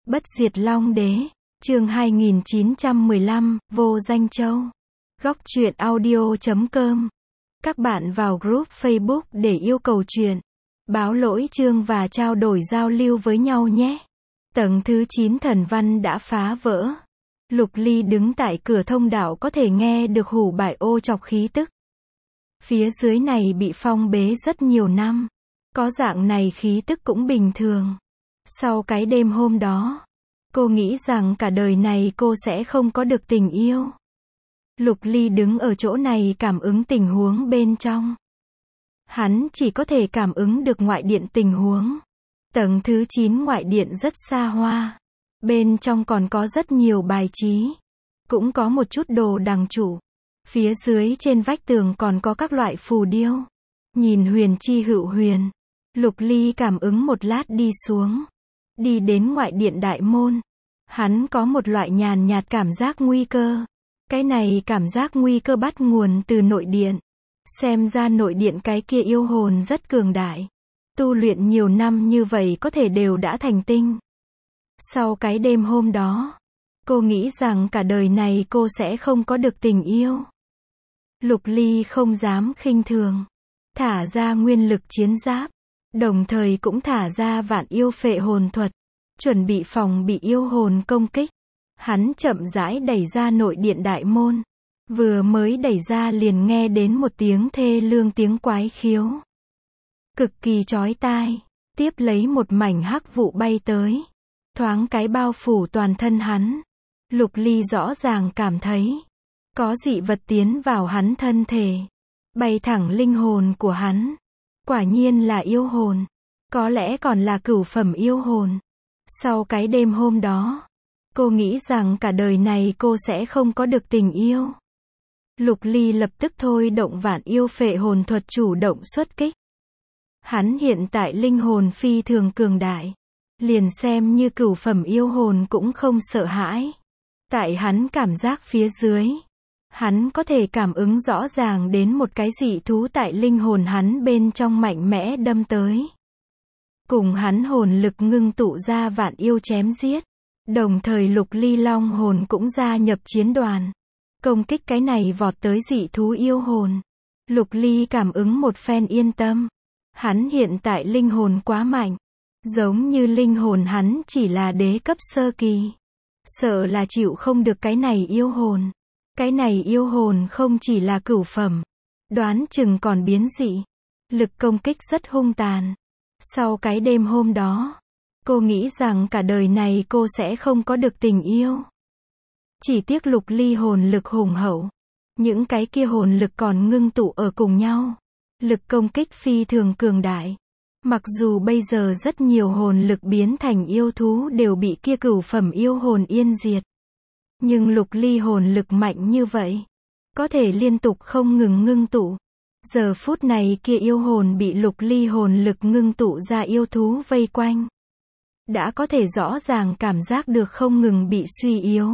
Bất diệt Long Đế, chương 2915, Vô Danh Châu. Góc truyện audio.com. Các bạn vào group Facebook để yêu cầu truyện, báo lỗi chương và trao đổi giao lưu với nhau nhé. Tầng thứ 9 thần văn đã phá vỡ. Lục Ly đứng tại cửa thông đạo có thể nghe được hủ bại ô chọc khí tức. Phía dưới này bị phong bế rất nhiều năm. Có dạng này khí tức cũng bình thường. Sau cái đêm hôm đó, cô nghĩ rằng cả đời này cô sẽ không có được tình yêu. Lục Ly đứng ở chỗ này cảm ứng tình huống bên trong. Hắn chỉ có thể cảm ứng được ngoại điện tình huống. Tầng thứ 9 ngoại điện rất xa hoa. Bên trong còn có rất nhiều bài trí. Cũng có một chút đồ đằng chủ. Phía dưới trên vách tường còn có các loại phù điêu. Nhìn huyền chi hữu huyền. Lục Ly cảm ứng một lát đi xuống. Đi đến ngoại điện đại môn. Hắn có một loại nhàn nhạt cảm giác nguy cơ. Cái này cảm giác nguy cơ bắt nguồn từ nội điện. Xem ra nội điện cái kia yêu hồn rất cường đại. Tu luyện nhiều năm như vậy có thể đều đã thành tinh. Sau cái đêm hôm đó, cô nghĩ rằng cả đời này cô sẽ không có được tình yêu. Lục Ly không dám khinh thường. Thả ra nguyên lực chiến giáp. Đồng thời cũng thả ra vạn yêu phệ hồn thuật. Chuẩn bị phòng bị yêu hồn công kích. Hắn chậm rãi đẩy ra nội điện đại môn. Vừa mới đẩy ra liền nghe đến một tiếng thê lương tiếng quái khiếu. Cực kỳ chói tai. Tiếp lấy một mảnh hắc vụ bay tới. Thoáng cái bao phủ toàn thân hắn. Lục Ly rõ ràng cảm thấy. Có dị vật tiến vào hắn thân thể. Bay thẳng linh hồn của hắn. Quả nhiên là yêu hồn. Có lẽ còn là cửu phẩm yêu hồn. Sau cái đêm hôm đó, cô nghĩ rằng cả đời này cô sẽ không có được tình yêu. Lục Ly lập tức thôi động vạn yêu phệ hồn thuật chủ động xuất kích. Hắn hiện tại linh hồn phi thường cường đại. Liền xem như cửu phẩm yêu hồn cũng không sợ hãi. Tại hắn cảm giác phía dưới. Hắn có thể cảm ứng rõ ràng đến một cái dị thú tại linh hồn hắn bên trong mạnh mẽ đâm tới. Cùng hắn hồn lực ngưng tụ ra vạn yêu chém giết. Đồng thời Lục Ly long hồn cũng gia nhập chiến đoàn. Công kích cái này vọt tới dị thú yêu hồn. Lục Ly cảm ứng một phen yên tâm. Hắn hiện tại linh hồn quá mạnh. Giống như linh hồn hắn chỉ là đế cấp sơ kỳ. Sợ là chịu không được cái này yêu hồn. Cái này yêu hồn không chỉ là cửu phẩm. Đoán chừng còn biến dị. Lực công kích rất hung tàn. Sau cái đêm hôm đó, cô nghĩ rằng cả đời này cô sẽ không có được tình yêu. Chỉ tiếc Lục Ly hồn lực hùng hậu. Những cái kia hồn lực còn ngưng tụ ở cùng nhau. Lực công kích phi thường cường đại. Mặc dù bây giờ rất nhiều hồn lực biến thành yêu thú đều bị kia cửu phẩm yêu hồn yên diệt. Nhưng Lục Ly hồn lực mạnh như vậy. Có thể liên tục không ngừng ngưng tụ. Giờ phút này kia yêu hồn bị Lục Ly hồn lực ngưng tụ ra yêu thú vây quanh. Đã có thể rõ ràng cảm giác được không ngừng bị suy yếu.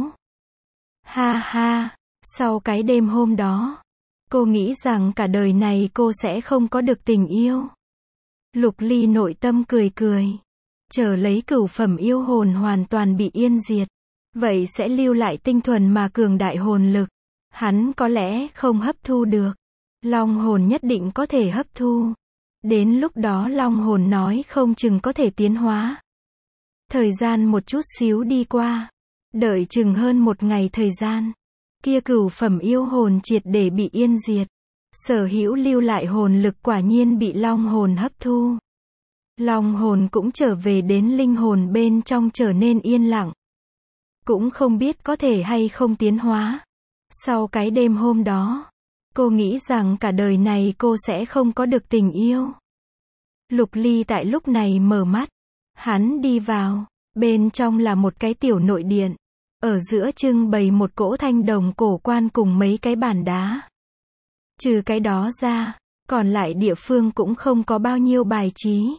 Ha ha, sau cái đêm hôm đó, cô nghĩ rằng cả đời này cô sẽ không có được tình yêu. Lục Ly nội tâm cười cười. Chờ lấy cửu phẩm yêu hồn hoàn toàn bị yên diệt. Vậy sẽ lưu lại tinh thuần mà cường đại hồn lực. Hắn có lẽ không hấp thu được. Long hồn nhất định có thể hấp thu. Đến lúc đó long hồn nói không chừng có thể tiến hóa. Thời gian một chút xíu đi qua. Đợi chừng hơn một ngày thời gian. Kia cửu phẩm yêu hồn triệt để bị yên diệt. Sở hữu lưu lại hồn lực quả nhiên bị long hồn hấp thu. Long hồn cũng trở về đến linh hồn bên trong trở nên yên lặng. Cũng không biết có thể hay không tiến hóa. Sau cái đêm hôm đó, cô nghĩ rằng cả đời này cô sẽ không có được tình yêu. Lục Ly tại lúc này mở mắt. Hắn đi vào. Bên trong là một cái tiểu nội điện. Ở giữa trưng bày một cỗ thanh đồng cổ quan cùng mấy cái bàn đá. Trừ cái đó ra, còn lại địa phương cũng không có bao nhiêu bài trí.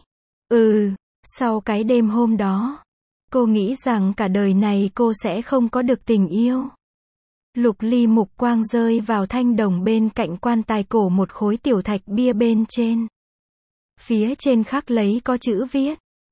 Sau cái đêm hôm đó, cô nghĩ rằng cả đời này cô sẽ không có được tình yêu. Lục Ly mục quang rơi vào thanh đồng bên cạnh quan tài cổ một khối tiểu thạch bia bên trên. Phía trên khắc lấy có chữ viết.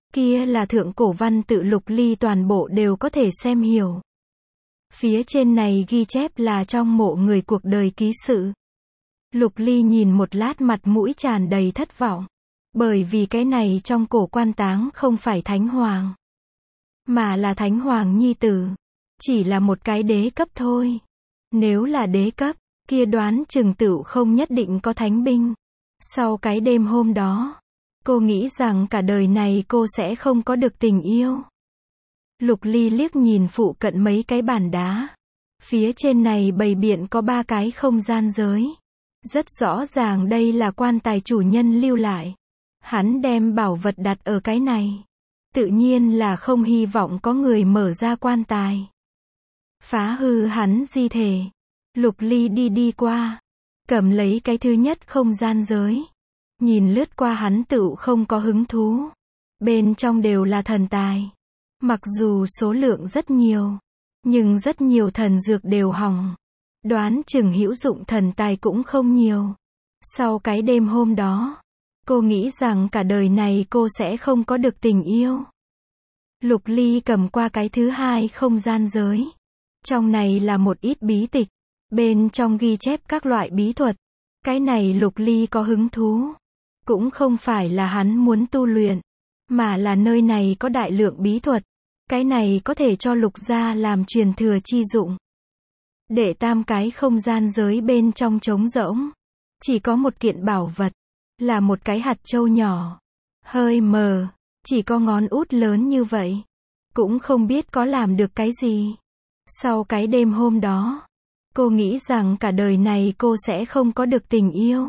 Kia là thượng cổ văn tự Lục Ly toàn bộ đều có thể xem hiểu. Phía trên này ghi chép là trong mộ người cuộc đời ký sự. Lục Ly nhìn một lát mặt mũi tràn đầy thất vọng. Bởi vì cái này trong cổ quan táng không phải thánh hoàng, mà là thánh hoàng nhi tử. Chỉ là một cái đế cấp thôi. Nếu là đế cấp, kia đoán chừng tựu không nhất định có thánh binh. Sau cái đêm hôm đó, cô nghĩ rằng cả đời này cô sẽ không có được tình yêu. Lục Ly liếc nhìn phụ cận mấy cái bàn đá. Phía trên này bày biện có 3 cái không gian giới. Rất rõ ràng đây là quan tài chủ nhân lưu lại. Hắn đem bảo vật đặt ở cái này. Tự nhiên là không hy vọng có người mở ra quan tài, phá hư hắn di thể. Lục Ly đi qua, cầm lấy cái thứ nhất không gian giới. Nhìn lướt qua hắn tựu không có hứng thú. Bên trong đều là thần tài. Mặc dù số lượng rất nhiều, nhưng rất nhiều thần dược đều hỏng. Đoán chừng hữu dụng thần tài cũng không nhiều. Sau cái đêm hôm đó, cô nghĩ rằng cả đời này cô sẽ không có được tình yêu. Lục Ly cầm qua cái thứ hai không gian giới. Trong này là một ít bí tịch. Bên trong ghi chép các loại bí thuật. Cái này Lục Ly có hứng thú. Cũng không phải là hắn muốn tu luyện, mà là nơi này có đại lượng bí thuật. Cái này có thể cho Lục gia làm truyền thừa chi dụng. Đệ tam cái không gian giới bên trong trống rỗng. Chỉ có một kiện bảo vật. Là một cái hạt châu nhỏ. Hơi mờ. Chỉ có ngón út lớn như vậy. Cũng không biết có làm được cái gì. Sau cái đêm hôm đó, cô nghĩ rằng cả đời này cô sẽ không có được tình yêu.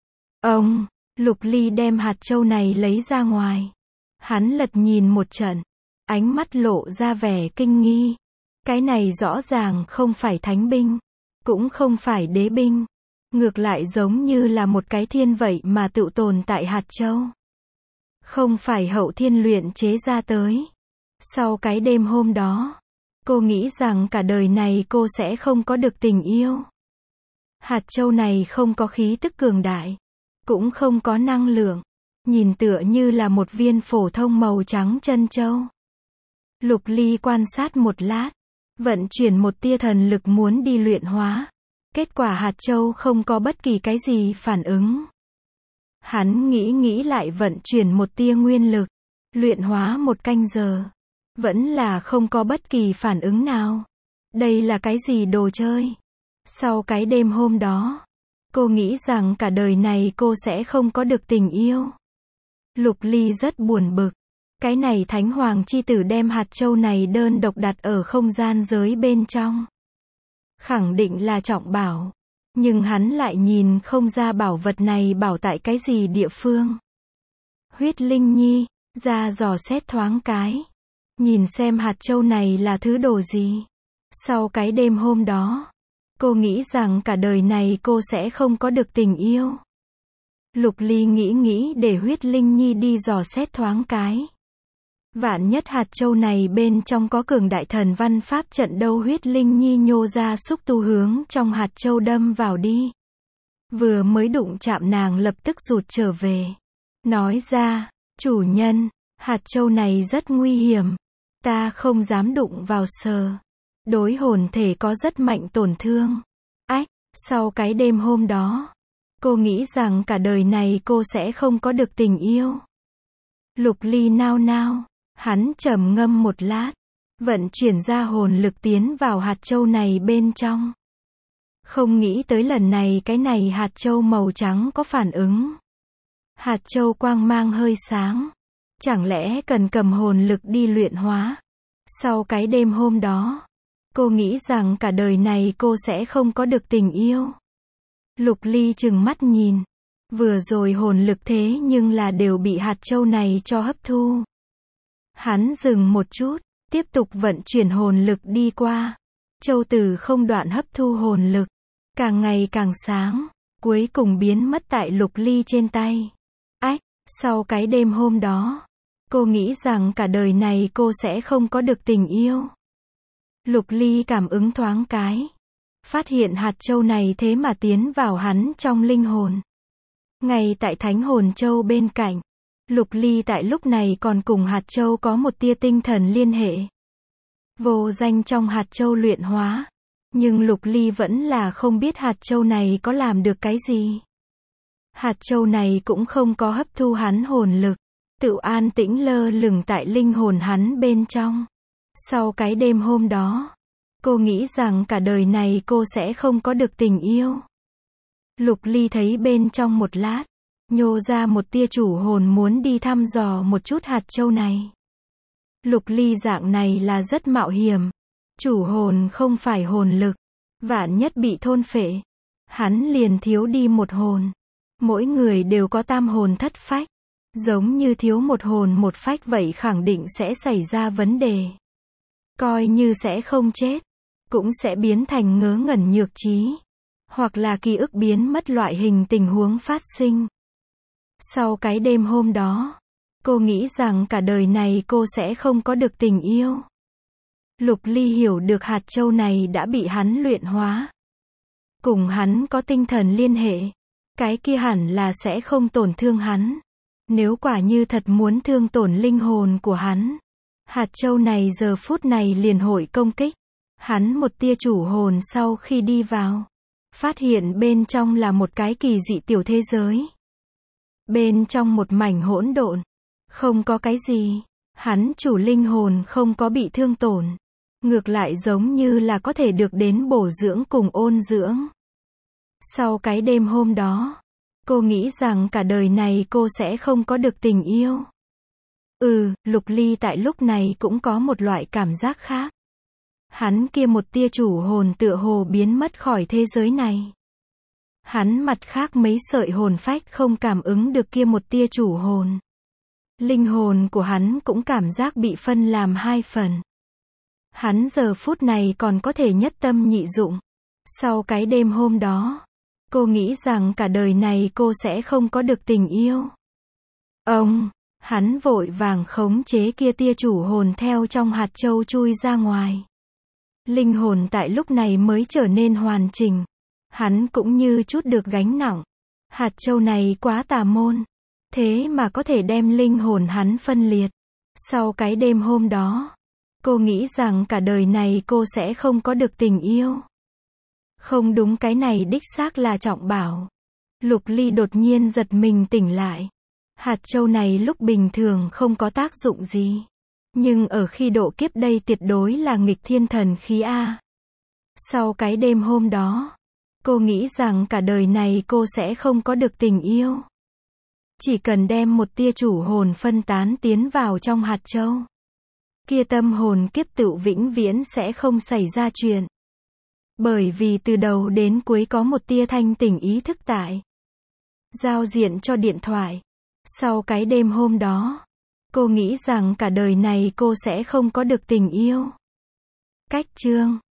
Lục Ly đem hạt châu này lấy ra ngoài. Hắn lật nhìn một trận. Ánh mắt lộ ra vẻ kinh nghi. Cái này rõ ràng không phải thánh binh. Cũng không phải đế binh. Ngược lại giống như là một cái thiên vậy mà tự tồn tại hạt châu. Không phải hậu thiên luyện chế ra tới. Sau cái đêm hôm đó, cô nghĩ rằng cả đời này cô sẽ không có được tình yêu. Hạt châu này không có khí tức cường đại. Cũng không có năng lượng. Nhìn tựa như là một viên phổ thông màu trắng chân châu. Lục Ly quan sát một lát. Vận chuyển một tia thần lực muốn đi luyện hóa. Kết quả hạt châu không có bất kỳ cái gì phản ứng. Hắn nghĩ lại vận chuyển một tia nguyên lực. Luyện hóa 1 canh giờ. Vẫn là không có bất kỳ phản ứng nào. Đây là cái gì đồ chơi? Sau cái đêm hôm đó, cô nghĩ rằng cả đời này cô sẽ không có được tình yêu. Lục Ly rất buồn bực. Cái này Thánh Hoàng chi tử đem hạt châu này đơn độc đặt ở không gian giới bên trong. Khẳng định là trọng bảo. Nhưng hắn lại nhìn không ra bảo vật này bảo tại cái gì địa phương. Huyết Linh Nhi, ra dò xét thoáng cái. Nhìn xem hạt châu này là thứ đồ gì. Sau cái đêm hôm đó, cô nghĩ rằng cả đời này cô sẽ không có được tình yêu. Lục Ly nghĩ để Huyết Linh Nhi đi dò xét thoáng cái. Vạn nhất hạt châu này bên trong có cường đại thần văn pháp trận đâu. Huyết Linh Nhi nhô ra xúc tu hướng trong hạt châu đâm vào đi. Vừa mới đụng chạm nàng lập tức rụt trở về. Nói ra, chủ nhân, hạt châu này rất nguy hiểm. Ta không dám đụng vào sờ. Đối hồn thể có rất mạnh tổn thương. Sau cái đêm hôm đó, cô nghĩ rằng cả đời này cô sẽ không có được tình yêu. Lục Ly nao nao. Hắn trầm ngâm một lát. Vận chuyển ra hồn lực tiến vào hạt châu này bên trong. Không nghĩ tới lần này cái này hạt châu màu trắng có phản ứng. Hạt châu quang mang hơi sáng. Chẳng lẽ cần cầm hồn lực đi luyện hóa? Sau cái đêm hôm đó, cô nghĩ rằng cả đời này cô sẽ không có được tình yêu. Lục Ly trừng mắt nhìn. Vừa rồi hồn lực thế nhưng là đều bị hạt châu này cho hấp thu. Hắn dừng một chút, tiếp tục vận chuyển hồn lực đi qua. Châu tử không đoạn hấp thu hồn lực. Càng ngày càng sáng. Cuối cùng biến mất tại Lục Ly trên tay. Sau cái đêm hôm đó, cô nghĩ rằng cả đời này cô sẽ không có được tình yêu. Lục Ly cảm ứng thoáng cái. Phát hiện hạt châu này thế mà tiến vào hắn trong linh hồn. Ngay tại Thánh Hồn Châu bên cạnh. Lục Ly tại lúc này còn cùng hạt châu có một tia tinh thần liên hệ. Vô danh trong hạt châu luyện hóa. Nhưng Lục Ly vẫn là không biết hạt châu này có làm được cái gì. Hạt châu này cũng không có hấp thu hắn hồn lực, tự an tĩnh lơ lửng tại linh hồn hắn bên trong. Sau cái đêm hôm đó, cô nghĩ rằng cả đời này cô sẽ không có được tình yêu. Lục Ly thấy bên trong một lát, nhô ra một tia chủ hồn muốn đi thăm dò một chút hạt châu này. Lục Ly dạng này là rất mạo hiểm. Chủ hồn không phải hồn lực, vạn nhất bị thôn phệ, hắn liền thiếu đi một hồn. Mỗi người đều có tam hồn thất phách, giống như thiếu một hồn một phách vậy khẳng định sẽ xảy ra vấn đề. Coi như sẽ không chết, cũng sẽ biến thành ngớ ngẩn nhược trí, hoặc là ký ức biến mất loại hình tình huống phát sinh. Sau cái đêm hôm đó, cô nghĩ rằng cả đời này cô sẽ không có được tình yêu. Lục Ly hiểu được hạt châu này đã bị hắn luyện hóa. Cùng hắn có tinh thần liên hệ. Cái kia hẳn là sẽ không tổn thương hắn. Nếu quả như thật muốn thương tổn linh hồn của hắn, hạt châu này giờ phút này liền hội công kích. Hắn một tia chủ hồn sau khi đi vào, phát hiện bên trong là một cái kỳ dị tiểu thế giới. Bên trong một mảnh hỗn độn, không có cái gì. Hắn chủ linh hồn không có bị thương tổn. Ngược lại giống như là có thể được đến bổ dưỡng cùng ôn dưỡng. Sau cái đêm hôm đó, cô nghĩ rằng cả đời này cô sẽ không có được tình yêu. Lục Ly tại lúc này cũng có một loại cảm giác khác. Hắn kia một tia chủ hồn tựa hồ biến mất khỏi thế giới này. Hắn mặt khác mấy sợi hồn phách không cảm ứng được kia một tia chủ hồn. Linh hồn của hắn cũng cảm giác bị phân làm hai phần. Hắn giờ phút này còn có thể nhất tâm nhị dụng. Sau cái đêm hôm đó, cô nghĩ rằng cả đời này cô sẽ không có được tình yêu. Hắn vội vàng khống chế kia tia chủ hồn theo trong hạt châu chui ra ngoài. Linh hồn tại lúc này mới trở nên hoàn chỉnh. Hắn cũng như chút được gánh nặng. Hạt châu này quá tà môn. Thế mà có thể đem linh hồn hắn phân liệt. Sau cái đêm hôm đó, cô nghĩ rằng cả đời này cô sẽ không có được tình yêu. Không đúng, cái này đích xác là trọng bảo. Lục Ly đột nhiên giật mình tỉnh lại. Hạt châu này lúc bình thường không có tác dụng gì. Nhưng ở khi độ kiếp đây tuyệt đối là nghịch thiên thần khí A. Sau cái đêm hôm đó, cô nghĩ rằng cả đời này cô sẽ không có được tình yêu. Chỉ cần đem một tia chủ hồn phân tán tiến vào trong hạt châu, kia tâm hồn kiếp tựu vĩnh viễn sẽ không xảy ra chuyện. Bởi vì từ đầu đến cuối có một tia thanh tỉnh ý thức tại. Giao diện cho điện thoại. Sau cái đêm hôm đó, cô nghĩ rằng cả đời này cô sẽ không có được tình yêu. Cách chương